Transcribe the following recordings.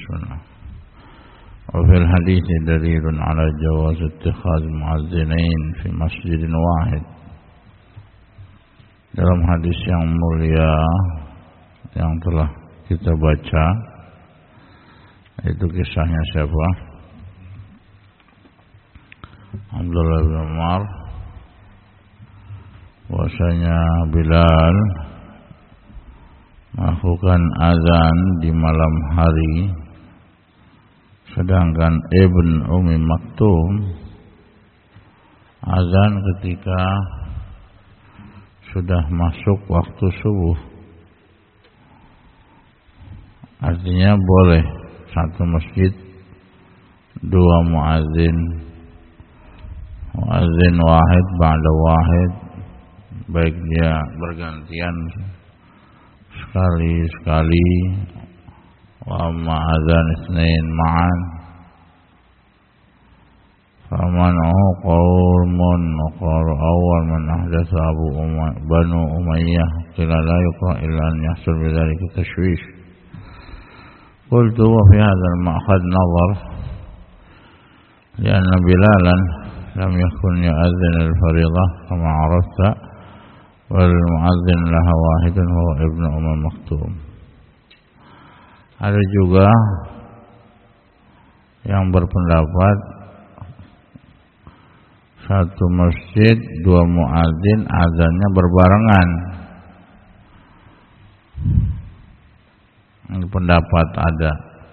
Bismillah. Wa fil hadits dalilun ala jawaz ittikhaz muazzinain fi masjidin wahid. Dalam hadis yang mulia yang telah kita baca, itu kisahnya siapa? Abdullah bin Umar. Bahwasanya Bilal melakukan azan di malam hari, sedangkan Ibn Ummi Maktum azan ketika sudah masuk waktu subuh. Artinya boleh satu masjid dua muazzin, muazzin wahid ba'da wahid, baik dia bergantian sekali-sekali, wa amma adzan itsnain ma'an faman'u qaumun wa qalu awwal man ahdatha Banu Umayyah qila la yuqra illa an yahsul bidzalika tashwish. Qultu wa fi hadha al-ma'khad nazar lianna Bilalan lam yakun yu'adzin al-fariḍah kama 'arafta wal mu'adzin laha wahidun huwa Ibnu Ummi Maktum. Ada juga yang berpendapat satu masjid dua muadzin azannya berbarengan. Ini pendapat ada,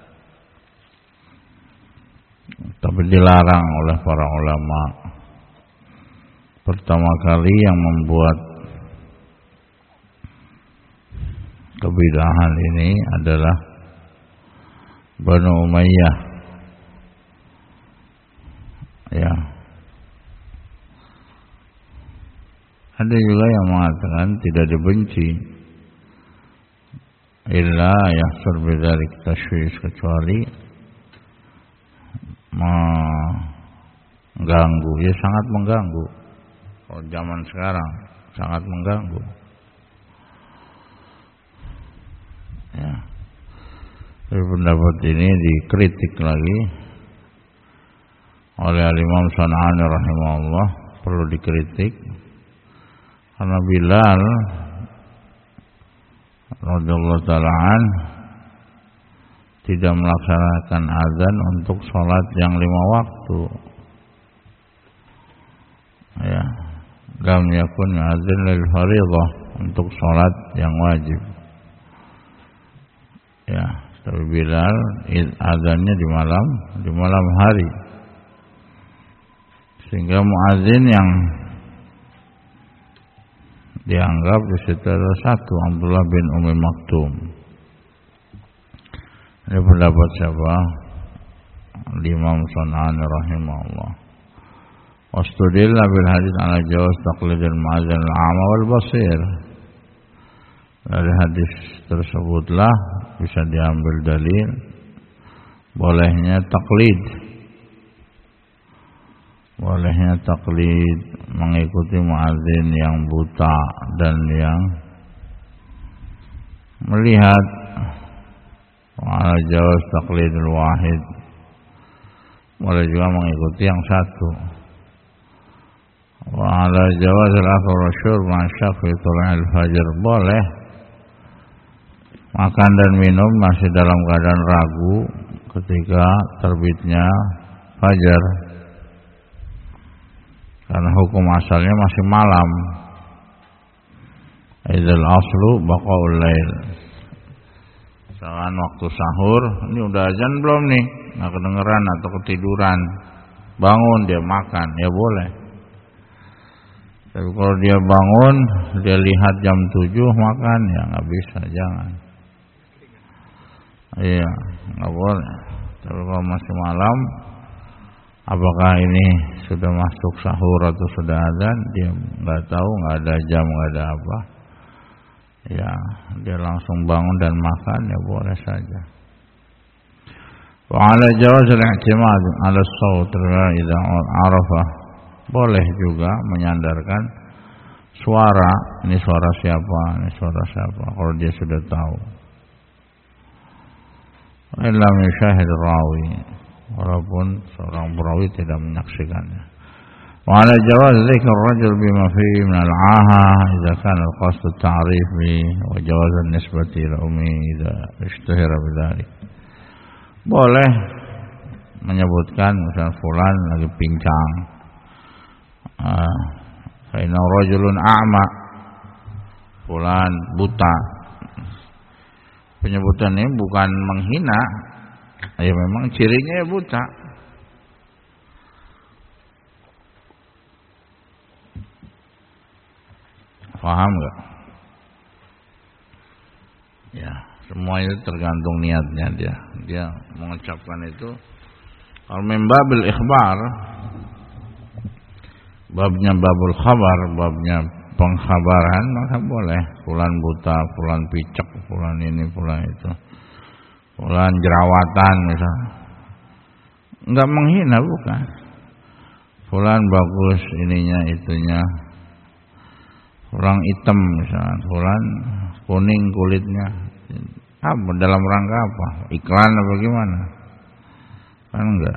tapi dilarang oleh para ulama. Pertama kali yang membuat kebidahan ini adalah Banu Umayyah. Ya. Ada juga yang mengatakan tidak dibenci, illa yahsul bidzalik tashwish, kecuali mengganggu. Ya sangat mengganggu. Kalau zaman sekarang sangat mengganggu. Ya. Tapi pendapat ini dikritik lagi oleh Al-Imam San'ani rahimahullah, perlu dikritik karena Bilal radhiyallahu ta'ala an tidak melaksanakan azan untuk sholat yang 5 waktu. Ya, lam yakun azan lil fardhah, untuk sholat yang wajib. Ya, tapi Bilal azannya di malam hari, sehingga muadzin yang dianggap di situ adalah satu, Abdullah bin Ummi Maktum. Ini pendapat siapa? Imam San'ani rahimahullah. Wastudilla bil hadits ala jawaz taqlidil muadzin al-'ama wal basir. Dari hadis tersebutlah bisa diambil dalil bolehnya taklid, mengikuti muadzin yang buta dan yang melihat. Wa jawaz taqlidul wahid, boleh juga mengikuti yang satu. Wa ala jawaz al-akl wa syurb ma syafi tula'il fajr, boleh makan dan minum masih dalam keadaan ragu ketika terbitnya fajar, karena hukum asalnya masih malam. Idzal aslu baqaul lail. Misalkan waktu sahur, ini udah azan belum nih, nggak kedengeran atau ketiduran, bangun dia makan, ya boleh. Tapi kalau dia bangun, dia lihat jam 7 makan, ya nggak bisa, jangan. Iya, nggak boleh. Tapi kalau masih malam, apakah ini sudah masuk sahur atau sudah azan, dia nggak tahu, nggak ada jam, nggak ada apa. Ya, dia langsung bangun dan makan, ya boleh saja. Wa ala jawaz al-i'timad ala as-sawt idza arafa, boleh juga menyandarkan suara, ini suara siapa, ini suara siapa, kalau dia sudah tahu. lam yashahid rawi, walaupun seorang perawi tidak menyaksikannya. Wa ala jawaz dzikr ar-rajul bima fihi min al-'aha idza kana al-qasd at-ta'rif bi wa jawaz an-nisbati ila ummi idza ishtahara bidzalik. Boleh menyebutkan misalnya fulan lagi pincang. Fa inna rajulun a'ma, fulan buta. Penyebutan ini bukan menghina, ya memang cirinya ya buta. Paham enggak? Ya, semua itu tergantung niatnya dia. Dia mengucapkan itu kalau min babil ikhbar, babnya babul khabar, babnya pengkhabaran, maka boleh. Fulan buta, fulan picek, fulan ini, fulan itu, fulan jerawatan misalnya. Enggak menghina, bukan. Fulan bagus ininya itunya, fulan hitam misalnya, fulan kuning kulitnya. Apa dalam rangka apa? Iklan apa gimana? Kan enggak.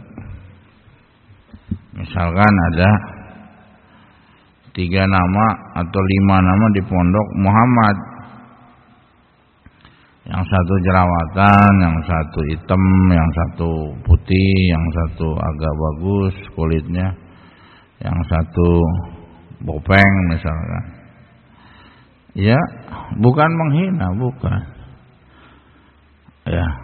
Misalkan ada 3 nama atau 5 nama di pondok Muhammad, yang satu jerawatan, yang satu hitam, yang satu putih, yang satu agak bagus kulitnya, yang satu bopeng misalkan. Ya, bukan menghina, bukan. Ya,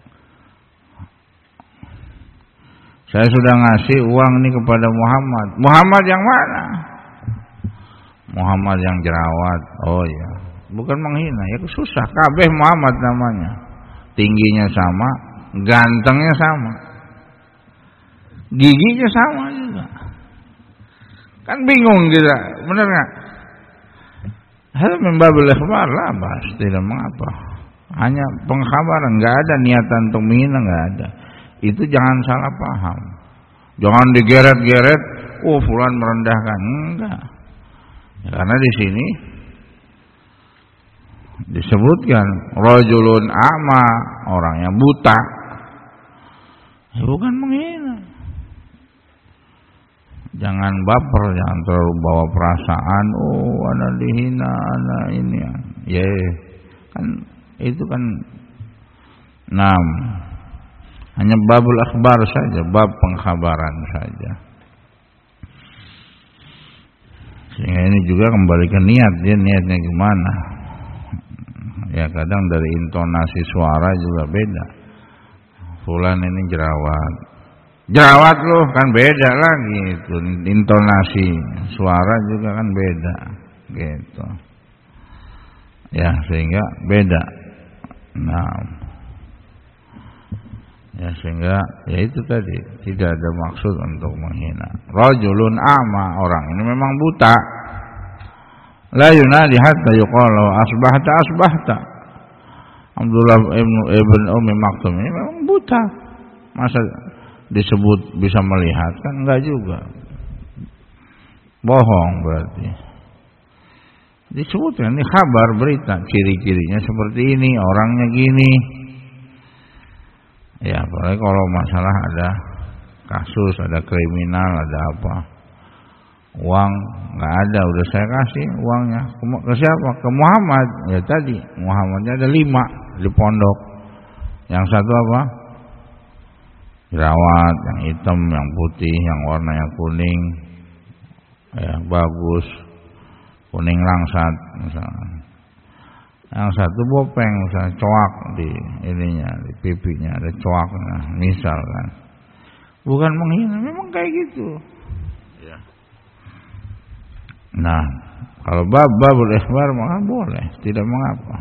saya sudah ngasih uang ini kepada Muhammad. Muhammad yang mana? Muhammad yang jerawat. Oh ya, bukan menghina, ya susah. Kabeh Muhammad namanya, tingginya sama, gantengnya sama, giginya sama juga. Kan bingung kita, bener nggak? Hal membabil ikhbar lah, bahas tidak mengapa. Hanya pengkhabaran, nggak ada niatan untuk menghina, nggak ada. Itu jangan salah paham. Jangan digeret-geret. Oh, fulan merendahkan, enggak. Ya, karena di sini disebutkan rajulun a'ma, orang yang buta. Ya, bukan menghina. Jangan baper, jangan terlalu bawa perasaan. Oh, ana dihina, ana ini. Ya, kan itu kan hanya babul akhbar saja, bab pengkhabaran saja. Sehingga ini juga kembali ke niat, dia niatnya gimana. Ya kadang dari intonasi suara juga beda. Fulan ini jerawat loh, kan beda lagi itu. Intonasi suara juga kan beda gitu. Ya sehingga beda. Ya sehingga ya itu tadi tidak ada maksud untuk menghina. Rajulun a'ma, orang ini memang buta. La yunadi hatta yuqala asbahta. Abdullah ibn Ummi Maktum ini memang buta. Masa disebut bisa melihat? Kan enggak juga. Bohong berarti. Disebutkan ini kabar berita, ciri-cirinya seperti ini, orangnya gini. Ya, apalagi kalau masalah ada kasus, ada kriminal, ada apa, uang nggak ada, udah saya kasih uangnya ke siapa? Ke Muhammad. Ya tadi Muhammadnya ada 5 di pondok. Yang satu apa? Jerawat, yang hitam, yang putih, yang warnanya kuning, ya bagus, kuning langsat misalnya. Yang satu bopeng, misalnya coak di ininya, di pipinya ada coaknya, misalkan. Bukan menghina, memang kayak gitu. Ya. Nah, kalau babul ikhbar maka boleh, tidak mengapa.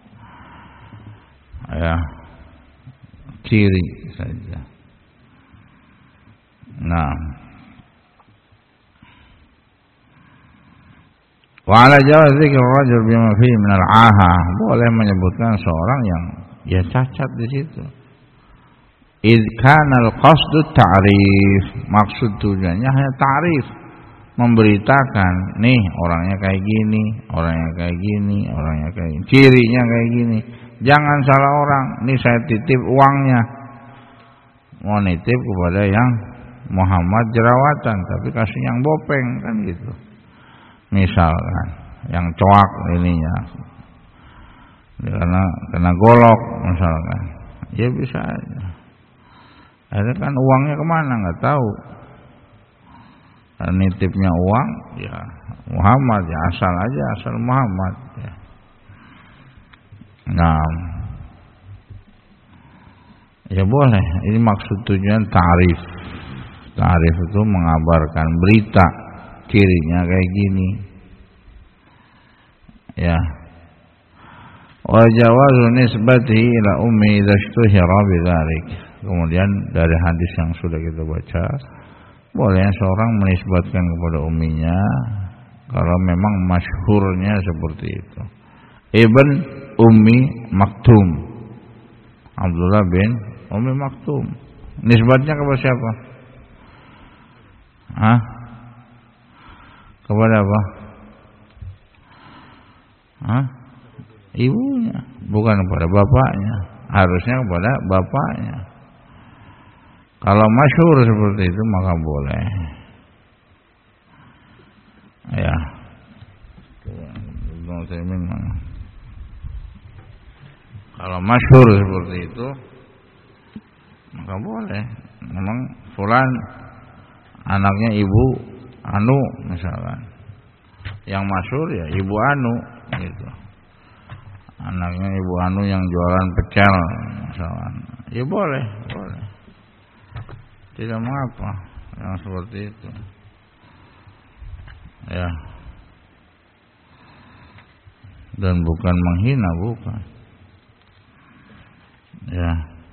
Ya, ciri saja. Nah, wa ala jawaz dzikr rajul bima fihi min al-'aha, boleh menyebutkan seorang yang ya cacat di situ. Id kana al-qasdu ta'rif, maksud tujuannya hanya ta'rif, memberitakan nih orangnya kayak gini, orangnya kayak gini, orangnya kayak gini, cirinya kayak gini. Jangan salah orang. Ini saya titip uangnya. Mau nitip kepada yang Muhammad jerawatan, tapi kasih yang bopeng kan gitu. Misalkan yang coak ininya. Karena kena golok misalkan. Ya bisa aja. Ada kan uangnya kemana nggak tahu. Nitipnya uang ya Muhammad ya, asal aja asal Muhammad ya. Nah, ya boleh. Ini maksud tujuan ta'rif. Ta'rif itu mengabarkan berita, cirinya kayak gini. Ya. Wa jawazu nisbatihi ila ummi idza ishtuhira bidzalik. Kemudian dari hadis yang sudah kita baca, boleh seorang menisbatkan kepada umminya kalau memang masyhurnya seperti itu. Ibn Ummi Maktum, Abdullah bin Ummi Maktum. Nisbatnya kepada siapa? Hah? Kepada apa? Hah? Ibunya, bukan kepada bapaknya. Harusnya kepada bapaknya. Kalau masyhur seperti itu maka boleh. Ya. Kalau masyhur seperti itu maka boleh. Memang fulan anaknya ibu anu misalkan. Yang masyhur ya ibu anu gitu. Anaknya ibu anu yang jualan pecel misalkan. Ya boleh, boleh. Tidak mengapa yang seperti itu. Ya. Dan bukan menghina, bukan. Ya.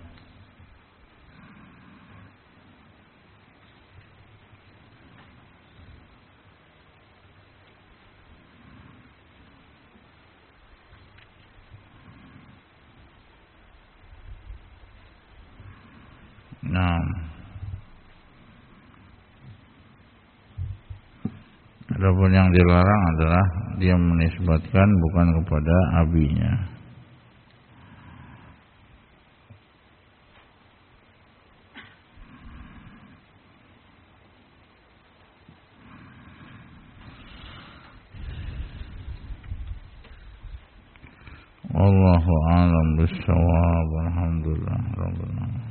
Nah. Adapun yang dilarang adalah dia menisbatkan bukan kepada abinya. Wallahu a'lam bishawab. Alhamdulillah rabbil alamin.